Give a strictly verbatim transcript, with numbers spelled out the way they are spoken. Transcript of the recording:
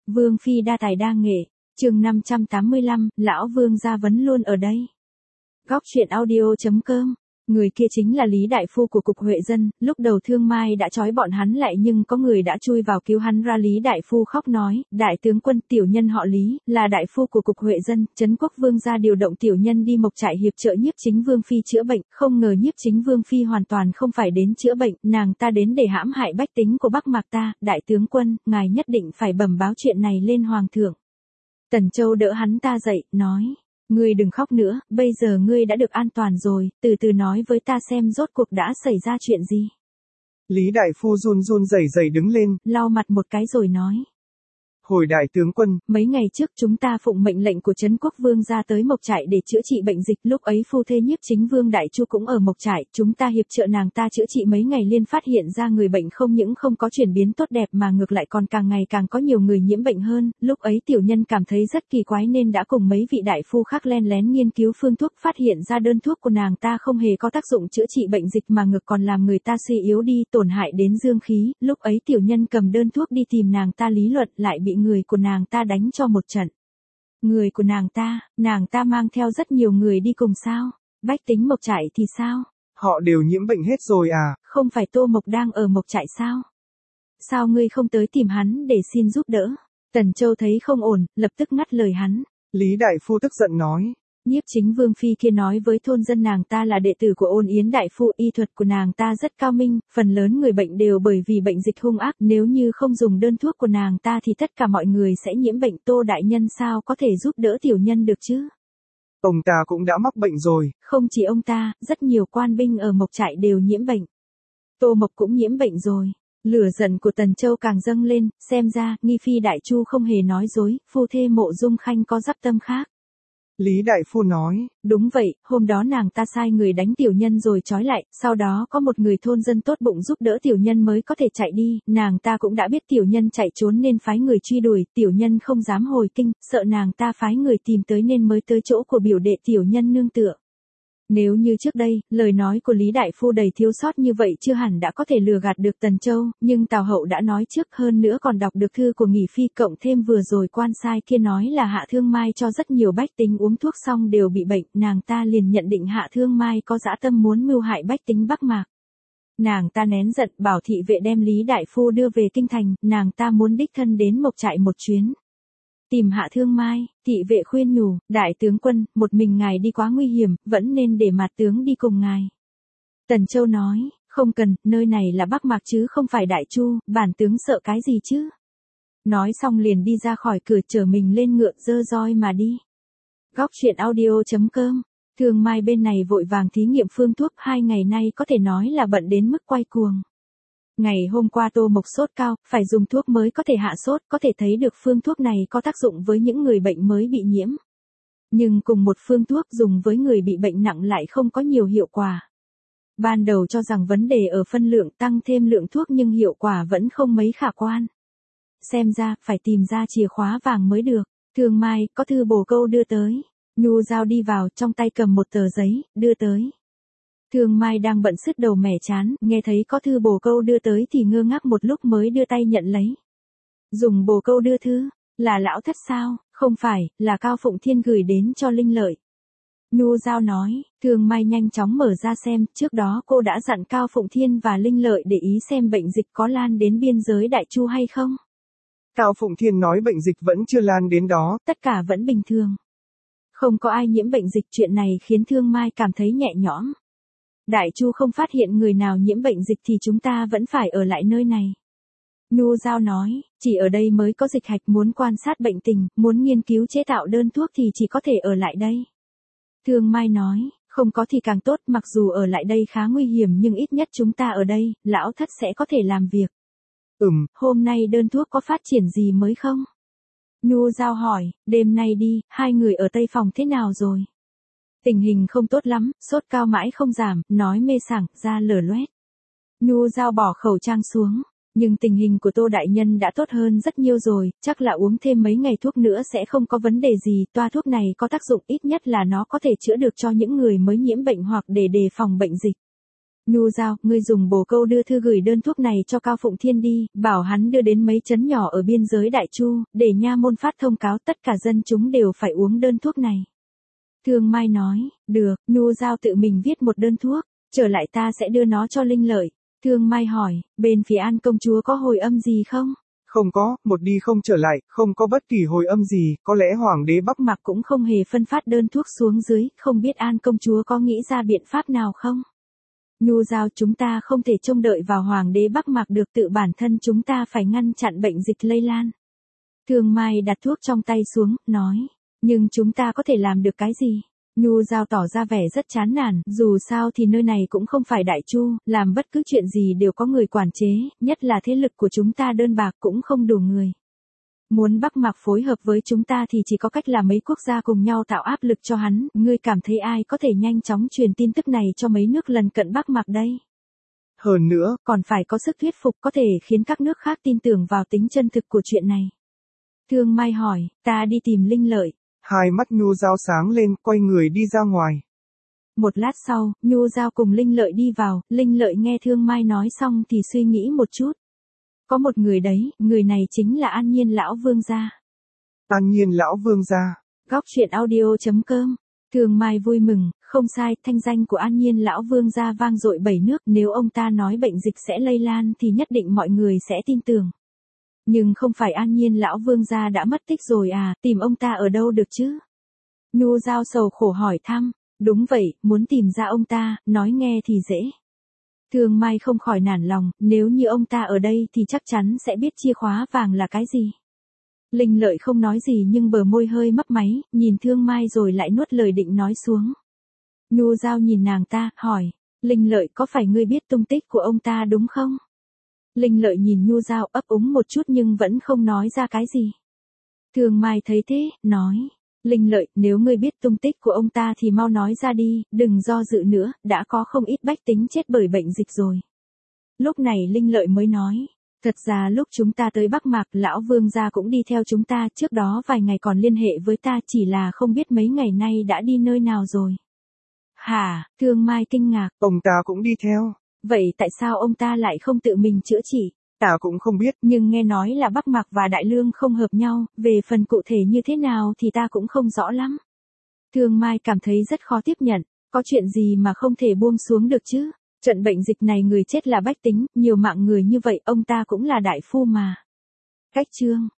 Vương phi đa tài đa nghệ, chương năm trăm tám mươi lăm, lão Vương gia vấn luôn ở đây. Góc truyện audio.com. Người kia chính là Lý Đại Phu của Cục Huệ Dân, lúc đầu Thương Mai đã trói bọn hắn lại nhưng có người đã chui vào cứu hắn ra. Lý Đại Phu khóc nói, đại tướng quân tiểu nhân họ Lý, là Đại Phu của Cục Huệ Dân, Trấn Quốc Vương gia điều động tiểu nhân đi Mộc Trại hiệp trợ Nhiếp Chính Vương phi chữa bệnh, không ngờ Nhiếp Chính Vương phi hoàn toàn không phải đến chữa bệnh, nàng ta đến để hãm hại bách tính của Bắc Mạc ta, đại tướng quân, ngài nhất định phải bẩm báo chuyện này lên Hoàng thượng. Tần Châu đỡ hắn ta dậy, nói. Ngươi đừng khóc nữa, bây giờ ngươi đã được an toàn rồi, từ từ nói với ta xem rốt cuộc đã xảy ra chuyện gì. Lý Đại Phu run run rẩy rẩy đứng lên, lau mặt một cái rồi nói. Hồi đại tướng quân, mấy ngày trước chúng ta phụng mệnh lệnh của Trấn Quốc Vương ra tới Mộc Trại để chữa trị bệnh dịch, lúc ấy phu thê Nhiếp Chính Vương Đại Chu cũng ở Mộc Trại, chúng ta hiệp trợ nàng ta chữa trị mấy ngày liên phát hiện ra người bệnh không những không có chuyển biến tốt đẹp mà ngược lại còn càng ngày càng có nhiều người nhiễm bệnh hơn, lúc ấy tiểu nhân cảm thấy rất kỳ quái nên đã cùng mấy vị đại phu khác len lén nghiên cứu phương thuốc, phát hiện ra đơn thuốc của nàng ta không hề có tác dụng chữa trị bệnh dịch mà ngược còn làm người ta suy yếu đi, tổn hại đến dương khí, lúc ấy tiểu nhân cầm đơn thuốc đi tìm nàng ta lý luận lại bị người của nàng ta đánh cho một trận. Người của nàng ta, nàng ta mang theo rất nhiều người đi cùng sao? Bách tính Mộc Trại thì sao? Họ đều nhiễm bệnh hết rồi à? Không phải Tô Mộc đang ở Mộc Trại sao? Sao ngươi không tới tìm hắn để xin giúp đỡ? Tần Châu thấy không ổn, lập tức ngắt lời hắn. Lý Đại Phu tức giận nói. Nhiếp Chính Vương phi kia nói với thôn dân nàng ta là đệ tử của Ôn Yến Đại Phu, y thuật của nàng ta rất cao minh, phần lớn người bệnh đều bởi vì bệnh dịch hung ác, nếu như không dùng đơn thuốc của nàng ta thì tất cả mọi người sẽ nhiễm bệnh. Tô đại nhân sao có thể giúp đỡ tiểu nhân được chứ? Ông ta cũng đã mắc bệnh rồi. Không chỉ ông ta, rất nhiều quan binh ở Mộc Trại đều nhiễm bệnh. Tô Mộc cũng nhiễm bệnh rồi. Lửa giận của Tần Châu càng dâng lên, xem ra, nghi phi Đại Chu không hề nói dối, phu thê Mộ Dung Khanh có dắp tâm khác. Lý Đại Phu nói. Đúng vậy, hôm đó nàng ta sai người đánh tiểu nhân rồi trói lại, sau đó có một người thôn dân tốt bụng giúp đỡ tiểu nhân mới có thể chạy đi, nàng ta cũng đã biết tiểu nhân chạy trốn nên phái người truy đuổi, tiểu nhân không dám hồi kinh, sợ nàng ta phái người tìm tới nên mới tới chỗ của biểu đệ tiểu nhân nương tựa. Nếu như trước đây, lời nói của Lý Đại Phu đầy thiếu sót như vậy chưa hẳn đã có thể lừa gạt được Tần Châu, nhưng Tào Hậu đã nói trước, hơn nữa còn đọc được thư của Nghỉ Phi, cộng thêm vừa rồi quan sai kia nói là Hạ Thương Mai cho rất nhiều bách tính uống thuốc xong đều bị bệnh, nàng ta liền nhận định Hạ Thương Mai có dã tâm muốn mưu hại bách tính Bắc Mạc. Nàng ta nén giận bảo thị vệ đem Lý Đại Phu đưa về kinh thành, nàng ta muốn đích thân đến Mộc Trại một chuyến. Tìm Hạ Thương Mai, thị vệ khuyên nhủ, đại tướng quân, một mình ngài đi quá nguy hiểm, vẫn nên để Mạt tướng đi cùng ngài. Tần Châu nói, không cần, nơi này là Bắc Mạc chứ không phải Đại Chu, bản tướng sợ cái gì chứ. Nói xong liền đi ra khỏi cửa chở mình lên ngựa dơ roi mà đi. Góc truyện audio.com. Thương Mai bên này vội vàng thí nghiệm phương thuốc, hai ngày nay có thể nói là bận đến mức quay cuồng. Ngày hôm qua Tô Mộc sốt cao, phải dùng thuốc mới có thể hạ sốt, có thể thấy được phương thuốc này có tác dụng với những người bệnh mới bị nhiễm. Nhưng cùng một phương thuốc dùng với người bị bệnh nặng lại không có nhiều hiệu quả. Ban đầu cho rằng vấn đề ở phân lượng, tăng thêm lượng thuốc nhưng hiệu quả vẫn không mấy khả quan. Xem ra, phải tìm ra chìa khóa vàng mới được. Thương Mai, có thư bồ câu đưa tới. Nhu Giao đi vào, trong tay cầm một tờ giấy, đưa tới. Thương Mai đang bận sứt đầu mẻ chán, nghe thấy có thư bồ câu đưa tới thì ngơ ngác một lúc mới đưa tay nhận lấy. Dùng bồ câu đưa thư, là lão thất sao? Không phải, là Cao Phụng Thiên gửi đến cho Linh Lợi. Nhu Giao nói, Thương Mai nhanh chóng mở ra xem, trước đó cô đã dặn Cao Phụng Thiên và Linh Lợi để ý xem bệnh dịch có lan đến biên giới Đại Chu hay không. Cao Phụng Thiên nói bệnh dịch vẫn chưa lan đến đó. Tất cả vẫn bình thường. Không có ai nhiễm bệnh dịch, chuyện này khiến Thương Mai cảm thấy nhẹ nhõm. Đại Chu không phát hiện người nào nhiễm bệnh dịch thì chúng ta vẫn phải ở lại nơi này. Nhu Giao nói, chỉ ở đây mới có dịch hạch, muốn quan sát bệnh tình, muốn nghiên cứu chế tạo đơn thuốc thì chỉ có thể ở lại đây. Thương Mai nói, không có thì càng tốt, mặc dù ở lại đây khá nguy hiểm nhưng ít nhất chúng ta ở đây, lão thất sẽ có thể làm việc. Ừm, hôm nay đơn thuốc có phát triển gì mới không? Nhu Giao hỏi, đêm nay đi, hai người ở Tây Phòng thế nào rồi? Tình hình không tốt lắm, sốt cao mãi không giảm, nói mê sảng, da lở loét. Nhu Giao bỏ khẩu trang xuống, nhưng tình hình của Tô đại nhân đã tốt hơn rất nhiều rồi, chắc là uống thêm mấy ngày thuốc nữa sẽ không có vấn đề gì, toa thuốc này có tác dụng, ít nhất là nó có thể chữa được cho những người mới nhiễm bệnh hoặc để đề phòng bệnh dịch. Nhu Giao, ngươi dùng bồ câu đưa thư gửi đơn thuốc này cho Cao Phụng Thiên đi, bảo hắn đưa đến mấy trấn nhỏ ở biên giới Đại Chu, để nha môn phát thông cáo tất cả dân chúng đều phải uống đơn thuốc này. Thương Mai nói, được, Nhu Giao tự mình viết một đơn thuốc, trở lại ta sẽ đưa nó cho Linh Lợi. Thương Mai hỏi, bên phía An công chúa có hồi âm gì không? Không có, một đi không trở lại, không có bất kỳ hồi âm gì, có lẽ hoàng đế Bắc Mạc cũng không hề phân phát đơn thuốc xuống dưới, không biết An công chúa có nghĩ ra biện pháp nào không? Nhu Giao, chúng ta không thể trông đợi vào hoàng đế Bắc Mạc được, tự bản thân chúng ta phải ngăn chặn bệnh dịch lây lan. Thương Mai đặt thuốc trong tay xuống, nói, nhưng chúng ta có thể làm được cái gì? Nhu Giao tỏ ra vẻ rất chán nản, dù sao thì nơi này cũng không phải Đại Chu, làm bất cứ chuyện gì đều có người quản chế, nhất là thế lực của chúng ta đơn bạc cũng không đủ người. Muốn Bắc Mạc phối hợp với chúng ta thì chỉ có cách là mấy quốc gia cùng nhau tạo áp lực cho hắn, ngươi cảm thấy ai có thể nhanh chóng truyền tin tức này cho mấy nước lần cận Bắc Mạc đây? Hơn nữa, còn phải có sức thuyết phục có thể khiến các nước khác tin tưởng vào tính chân thực của chuyện này. Thương Mai hỏi, ta đi tìm Linh Lợi. Hai mắt Nhu Giao sáng lên, quay người đi ra ngoài. Một lát sau, Nhu Giao cùng Linh Lợi đi vào, Linh Lợi nghe Thương Mai nói xong thì suy nghĩ một chút. Có một người đấy, người này chính là An Nhiên lão vương gia. An Nhiên lão vương gia. Góc truyện audio chấm com. Thương Mai vui mừng, không sai, thanh danh của An Nhiên lão vương gia vang dội bảy nước, nếu ông ta nói bệnh dịch sẽ lây lan thì nhất định mọi người sẽ tin tưởng. Nhưng không phải An Nhiên lão vương gia đã mất tích rồi à, tìm ông ta ở đâu được chứ? Nhu Giao sầu khổ hỏi thăm, đúng vậy, muốn tìm ra ông ta, nói nghe thì dễ. Thương Mai không khỏi nản lòng, nếu như ông ta ở đây thì chắc chắn sẽ biết chìa khóa vàng là cái gì. Linh Lợi không nói gì nhưng bờ môi hơi mấp máy, nhìn Thương Mai rồi lại nuốt lời định nói xuống. Nhu Giao nhìn nàng ta, hỏi, Linh Lợi có phải ngươi biết tung tích của ông ta đúng không? Linh Lợi nhìn Nhu Giao ấp úng một chút nhưng vẫn không nói ra cái gì. Thương Mai thấy thế, nói, Linh Lợi, nếu ngươi biết tung tích của ông ta thì mau nói ra đi, đừng do dự nữa, đã có không ít bách tính chết bởi bệnh dịch rồi. Lúc này Linh Lợi mới nói, thật ra lúc chúng ta tới Bắc Mạc, lão vương gia cũng đi theo chúng ta, trước đó vài ngày còn liên hệ với ta, chỉ là không biết mấy ngày nay đã đi nơi nào rồi. Hả? Thương Mai kinh ngạc. Ông ta cũng đi theo. Vậy tại sao ông ta lại không tự mình chữa trị? Ta cũng không biết. Nhưng nghe nói là Bắc Mạc và Đại Lương không hợp nhau, về phần cụ thể như thế nào thì ta cũng không rõ lắm. Thương Mai cảm thấy rất khó tiếp nhận, có chuyện gì mà không thể buông xuống được chứ? Trận bệnh dịch này người chết là bách tính, nhiều mạng người như vậy ông ta cũng là đại phu mà. Cách chương